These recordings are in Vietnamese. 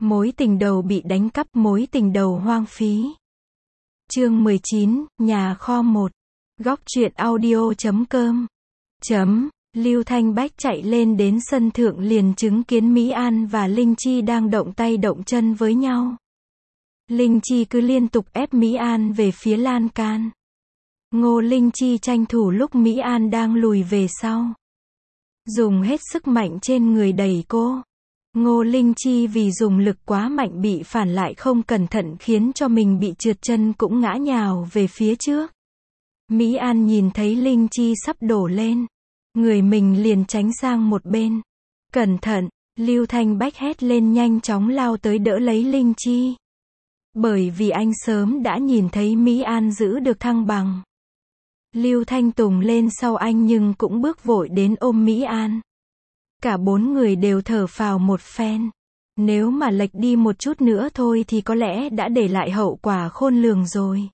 Mối tình đầu bị đánh cắp, mối tình đầu hoang phí. Chương 19, nhà kho 1. Góc truyện audio.com. Lưu Thanh Bách chạy lên đến sân thượng liền chứng kiến Mỹ An và Linh Chi đang động tay động chân với nhau. Linh Chi cứ liên tục ép Mỹ An về phía lan can. Ngô Linh Chi tranh thủ lúc Mỹ An đang lùi về sau. Dùng hết sức mạnh trên người đẩy cô. Ngô Linh Chi vì dùng lực quá mạnh bị phản lại không cẩn thận khiến cho mình bị trượt chân cũng ngã nhào về phía trước. Mỹ An nhìn thấy Linh Chi sắp đổ lên. Người mình liền tránh sang một bên. Cẩn thận, Lưu Thanh Bách hét lên nhanh chóng lao tới đỡ lấy Linh Chi. Bởi vì anh sớm đã nhìn thấy Mỹ An giữ được thăng bằng. Lưu Thanh Tùng lên sau anh nhưng cũng bước vội đến ôm Mỹ An. Cả bốn người đều thở phào một phen. Nếu mà lệch đi một chút nữa thôi thì có lẽ đã để lại hậu quả khôn lường rồi.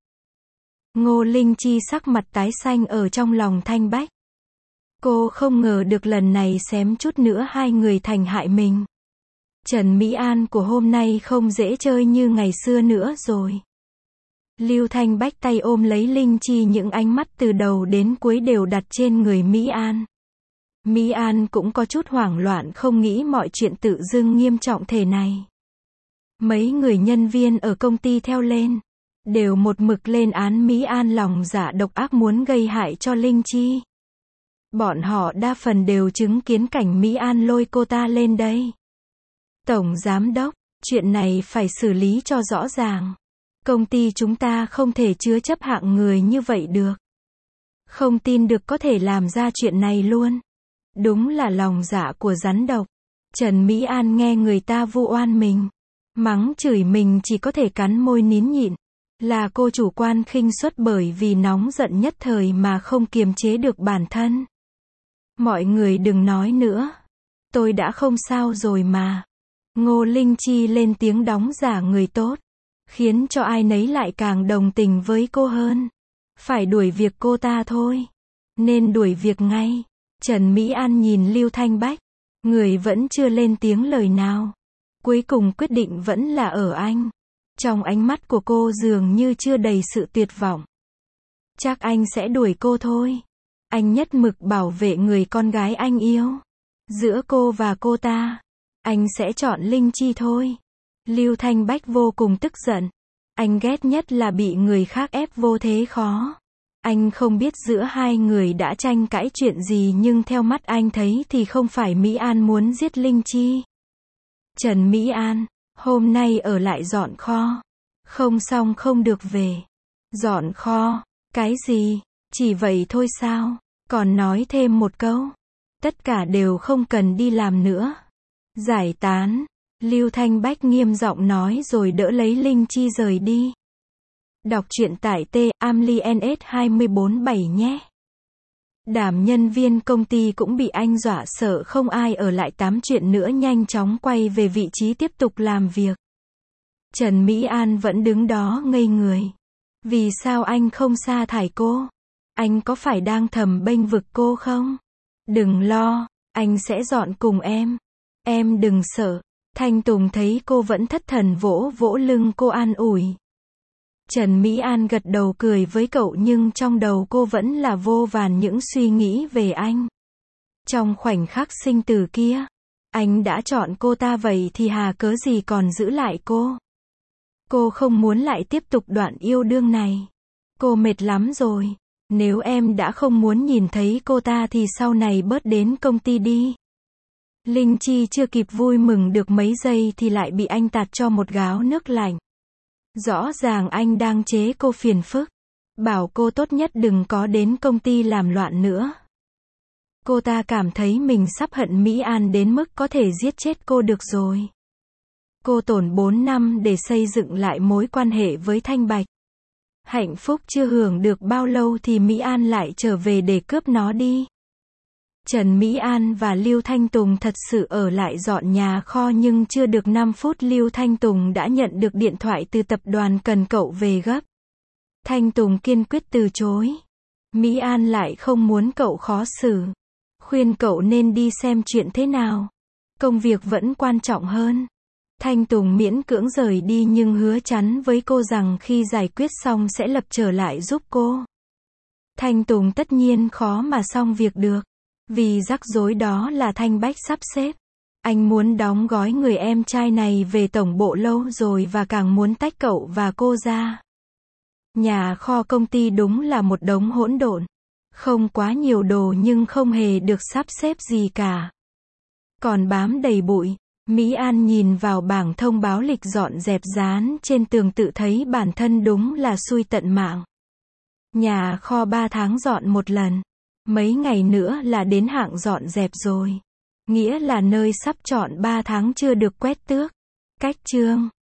Ngô Linh Chi sắc mặt tái xanh ở trong lòng Thanh Bách. Cô không ngờ được lần này xém chút nữa hai người thành hại mình. Trần Mỹ An của hôm nay không dễ chơi như ngày xưa nữa rồi. Lưu Thanh Bách tay ôm lấy Linh Chi, những ánh mắt từ đầu đến cuối đều đặt trên người Mỹ An. Mỹ An cũng có chút hoảng loạn, không nghĩ mọi chuyện tự dưng nghiêm trọng thế này. Mấy người nhân viên ở công ty theo lên, đều một mực lên án Mỹ An lòng dạ độc ác muốn gây hại cho Linh Chi. Bọn họ đa phần đều chứng kiến cảnh Mỹ An lôi cô ta lên đây. Tổng giám đốc, chuyện này phải xử lý cho rõ ràng. Công ty chúng ta không thể chứa chấp hạng người như vậy được. Không tin được có thể làm ra chuyện này luôn. Đúng là lòng dạ của rắn độc. Trần Mỹ An nghe người ta vu oan mình, mắng chửi mình chỉ có thể cắn môi nín nhịn. Là cô chủ quan khinh suất bởi vì nóng giận nhất thời mà không kiềm chế được bản thân. Mọi người đừng nói nữa. Tôi đã không sao rồi mà. Ngô Linh Chi lên tiếng đóng giả người tốt, khiến cho ai nấy lại càng đồng tình với cô hơn. Phải đuổi việc cô ta thôi. Nên đuổi việc ngay. Trần Mỹ An nhìn Lưu Thanh Bách. Người vẫn chưa lên tiếng lời nào. Cuối cùng quyết định vẫn là ở anh. Trong ánh mắt của cô dường như chưa đầy sự tuyệt vọng. Chắc anh sẽ đuổi cô thôi. Anh nhất mực bảo vệ người con gái anh yêu. Giữa cô và cô ta, anh sẽ chọn Linh Chi thôi. Lưu Thanh Bách vô cùng tức giận. Anh ghét nhất là bị người khác ép vô thế khó. Anh không biết giữa hai người đã tranh cãi chuyện gì, nhưng theo mắt anh thấy thì không phải Mỹ An muốn giết Linh Chi. Trần Mỹ An, hôm nay ở lại dọn kho. Không xong không được về. Dọn kho? Cái gì? Chỉ vậy thôi sao? Còn nói thêm một câu. Tất cả đều không cần đi làm nữa. Giải tán. Lưu Thanh Bách nghiêm giọng nói rồi đỡ lấy Linh Chi rời đi. Đọc truyện tại amliNS247 nhé. Đám nhân viên công ty cũng bị anh dọa sợ không ai ở lại tám chuyện nữa, nhanh chóng quay về vị trí tiếp tục làm việc. Trần Mỹ An vẫn đứng đó ngây người. Vì sao anh không sa thải cô? Anh có phải đang thầm bênh vực cô không? Đừng lo, anh sẽ dọn cùng em. Em đừng sợ. Thanh Tùng thấy cô vẫn thất thần vỗ vỗ lưng cô an ủi. Trần Mỹ An gật đầu cười với cậu, nhưng trong đầu cô vẫn là vô vàn những suy nghĩ về anh. Trong khoảnh khắc sinh tử kia, anh đã chọn cô ta, vậy thì hà cớ gì còn giữ lại cô. Cô không muốn lại tiếp tục đoạn yêu đương này. Cô mệt lắm rồi. Nếu em đã không muốn nhìn thấy cô ta thì sau này bớt đến công ty đi. Linh Chi chưa kịp vui mừng được mấy giây thì lại bị anh tạt cho một gáo nước lạnh. Rõ ràng anh đang chế cô phiền phức. Bảo cô tốt nhất đừng có đến công ty làm loạn nữa. Cô ta cảm thấy mình sắp hận Mỹ An đến mức có thể giết chết cô được rồi. Cô tốn 4 năm để xây dựng lại mối quan hệ với Thanh Bạch. Hạnh phúc chưa hưởng được bao lâu thì Mỹ An lại trở về để cướp nó đi. Trần Mỹ An và Lưu Thanh Tùng thật sự ở lại dọn nhà kho, nhưng chưa được 5 phút Lưu Thanh Tùng đã nhận được điện thoại từ tập đoàn cần cậu về gấp. Thanh Tùng kiên quyết từ chối. Mỹ An lại không muốn cậu khó xử. Khuyên cậu nên đi xem chuyện thế nào. Công việc vẫn quan trọng hơn. Thanh Tùng miễn cưỡng rời đi nhưng hứa chắn với cô rằng khi giải quyết xong sẽ lập trở lại giúp cô. Thanh Tùng tất nhiên khó mà xong việc được. Vì rắc rối đó là Thanh Bách sắp xếp. Anh muốn đóng gói người em trai này về tổng bộ lâu rồi và càng muốn tách cậu và cô ra. Nhà kho công ty đúng là một đống hỗn độn. Không quá nhiều đồ nhưng không hề được sắp xếp gì cả. Còn bám đầy bụi. Mỹ An nhìn vào bảng thông báo lịch dọn dẹp dán trên tường tự thấy bản thân đúng là xui tận mạng. Nhà kho 3 tháng dọn một lần. Mấy ngày nữa là đến hạn dọn dẹp rồi. Nghĩa là nơi sắp chọn 3 tháng chưa được quét tước. Cách chương